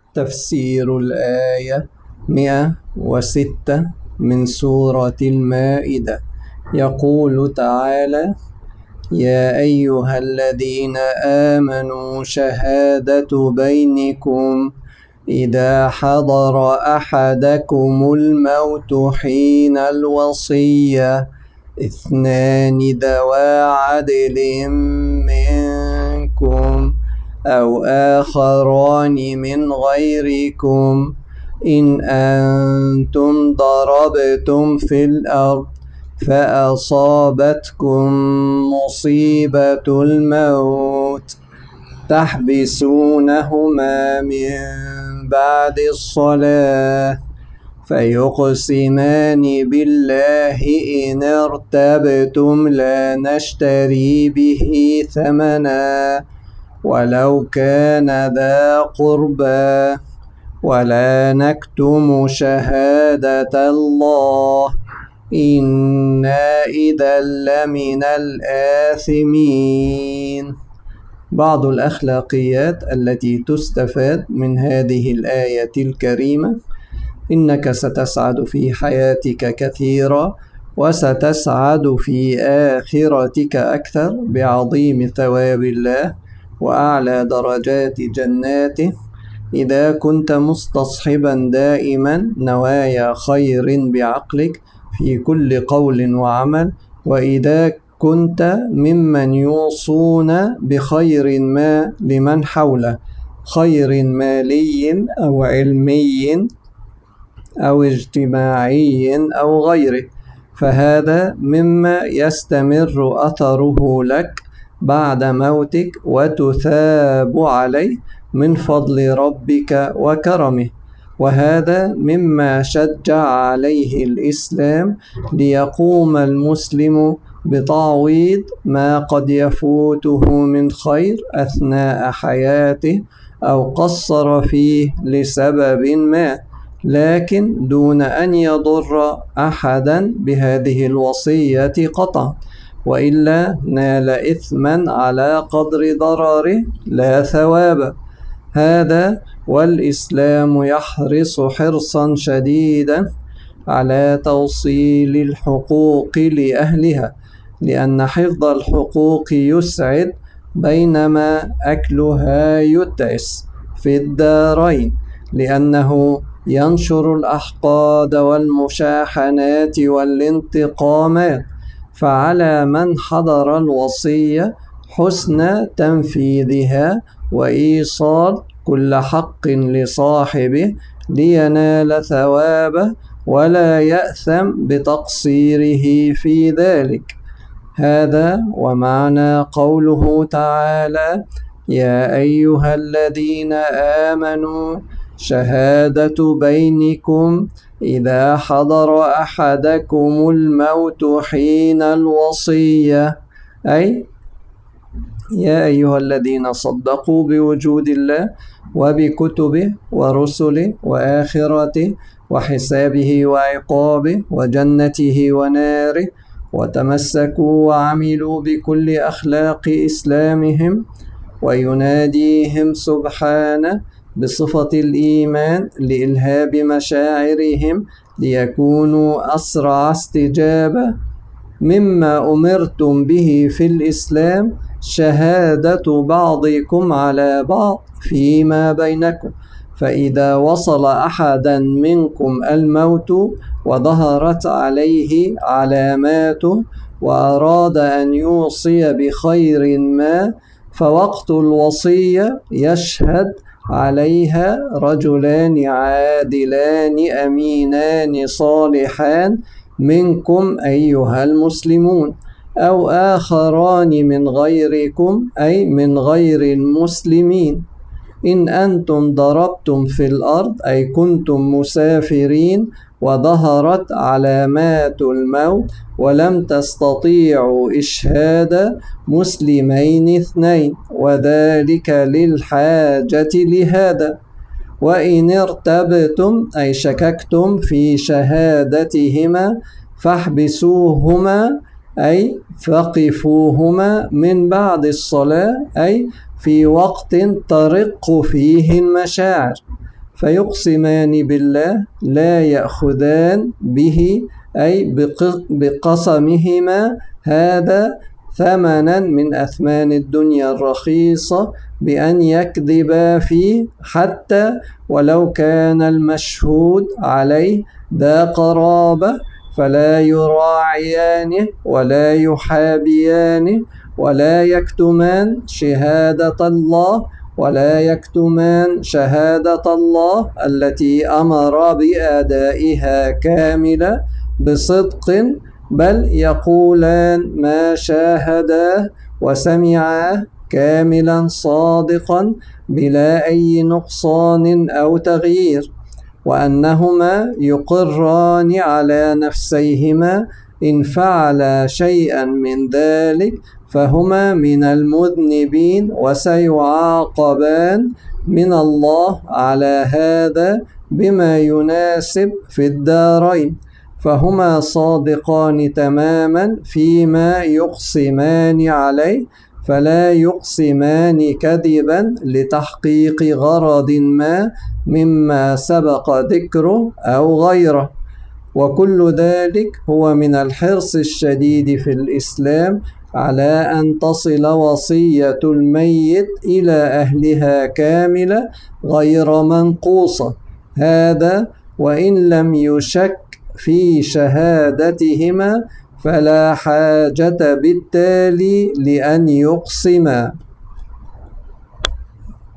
تفسير الآية 106 من سورة المائدة. يقول تعالى: يا أيها الذين آمنوا شهادة بينكم إذا حضر أحدكم الموت حين الوصية اثنان ذوا عدل منكم أو آخران من غيركم إن أنتم ضربتم في الأرض فأصابتكم مصيبة الموت تحبسونهما من بعد الصلاة فيقسمان بالله إن ارتبتم لا نشتري به ثمنا ولو كان ذا قربى ولا نكتم شهادة الله إنا إذا لمن الآثمين. بعض الأخلاقيات التي تستفاد من هذه الآية الكريمة: إنك ستسعد في حياتك كثيرا وستسعد في آخرتك أكثر بعظيم ثواب الله وأعلى درجات جناته إذا كنت مستصحبا دائما نوايا خير بعقلك في كل قول وعمل، وإذا كنت ممن يوصون بخير ما لمن حوله، خير مالي أو علمي أو اجتماعي أو غيره، فهذا مما يستمر أثره لك بعد موتك وتثاب عليه من فضل ربك وكرمه. وهذا مما شجع عليه الإسلام ليقوم المسلم بتعويض ما قد يفوته من خير أثناء حياته أو قصر فيه لسبب ما، لكن دون أن يضر أحدا بهذه الوصية قطعا، وإلا نال إثما على قدر ضرره لا ثواب. هذا والإسلام يحرص حرصا شديدا على توصيل الحقوق لأهلها، لأن حفظ الحقوق يسعد بينما أكلها يتعس في الدارين، لأنه ينشر الأحقاد والمشاحنات والانتقامات. فعلى من حضر الوصية حسن تنفيذها وإيصال كل حق لصاحبه لينال ثوابه ولا يأثم بتقصيره في ذلك. هذا ومعنى قوله تعالى: يا أيها الذين آمنوا شهادة بينكم إذا حضر أحدكم الموت حين الوصية، أي يا أيها الذين صدقوا بوجود الله وبكتبه ورسله وآخرته وحسابه وعقابه وجنته وناره، وتمسكوا وعملوا بكل أخلاق إسلامهم، ويناديهم سبحانه بصفة الإيمان لإلهاب مشاعرهم ليكونوا أسرع استجابة. مما أمرتم به في الإسلام شهادة بعضكم على بعض فيما بينكم، فإذا وصل أحدا منكم الموت وظهرت عليه علاماته وأراد أن يوصي بخير ما، فوقت الوصية يشهد عليها رجلان عادلان أمينان صالحان منكم أيها المسلمون، أو آخران من غيركم أي من غير المسلمين. إن أنتم ضربتم في الأرض أي كنتم مسافرين وظهرت علامات الموت ولم تستطيعوا إشهاد مسلمين اثنين، وذلك للحاجة لهذا. وإن ارتبتم أي شككتم في شهادتهما فاحبسوهما أي فقفوهما من بعد الصلاة، أي في وقت ترق فيه المشاعر، فيقسمان بالله لا يأخذان به أي بقسمهما هذا ثمنا من أثمان الدنيا الرخيصة بأن يكذبا فيه حتى ولو كان المشهود عليه ذا قرابة، فلا يراعيانه ولا يحابيانه ولا يكتمان شهادة الله التي أمر بأدائها كاملة بصدق، بل يقولان ما شاهداه وسمعاه كاملا صادقا بلا أي نقصان أو تغيير، وأنهما يقران على نفسيهما إن فعلا شيئا من ذلك فهما من المذنبين وسيعاقبان من الله على هذا بما يناسب في الدارين، فهما صادقان تماما فيما يقسمان عليه، فلا يقسمان كذبا لتحقيق غرض ما مما سبق ذكره أو غيره. وكل ذلك هو من الحرص الشديد في الإسلام على أن تصل وصية الميت إلى أهلها كاملة غير منقوصة، هذا وإن لم يشك في شهادتهما فلا حاجة بالتالي لأن يقسما.